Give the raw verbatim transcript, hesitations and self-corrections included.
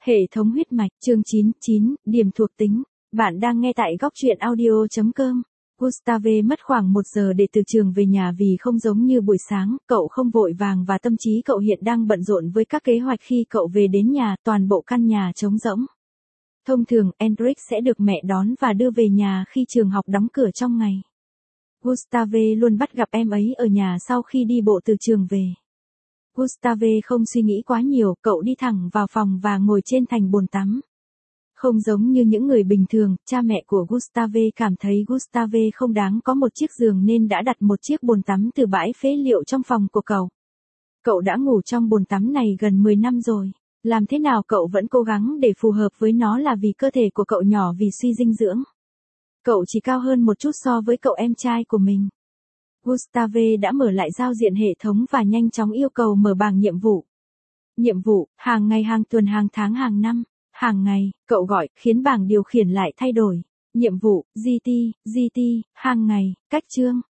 Hệ thống huyết mạch, chương chín mươi chín, điểm thuộc tính. Bạn đang nghe tại góc truyện audio chấm com. Gustave mất khoảng một giờ để từ trường về nhà vì không giống như buổi sáng, cậu không vội vàng và tâm trí cậu hiện đang bận rộn với các kế hoạch. Khi cậu về đến nhà, toàn bộ căn nhà trống rỗng. Thông thường, Enric sẽ được mẹ đón và đưa về nhà khi trường học đóng cửa trong ngày. Gustave luôn bắt gặp em ấy ở nhà sau khi đi bộ từ trường về. Gustave không suy nghĩ quá nhiều, cậu đi thẳng vào phòng và ngồi trên thành bồn tắm. Không giống như những người bình thường, cha mẹ của Gustave cảm thấy Gustave không đáng có một chiếc giường nên đã đặt một chiếc bồn tắm từ bãi phế liệu trong phòng của cậu. Cậu đã ngủ trong bồn tắm này gần mười năm rồi. Làm thế nào cậu vẫn cố gắng để phù hợp với nó là vì cơ thể của cậu nhỏ vì suy dinh dưỡng. Cậu chỉ cao hơn một chút so với cậu em trai của mình. Gustave đã mở lại giao diện hệ thống và nhanh chóng yêu cầu mở bảng nhiệm vụ. Nhiệm vụ, hàng ngày, hàng tuần, hàng tháng, hàng năm. Hàng ngày, cậu gọi, khiến bảng điều khiển lại thay đổi. Nhiệm vụ, giê tê, giê tê, hàng ngày, cách chương.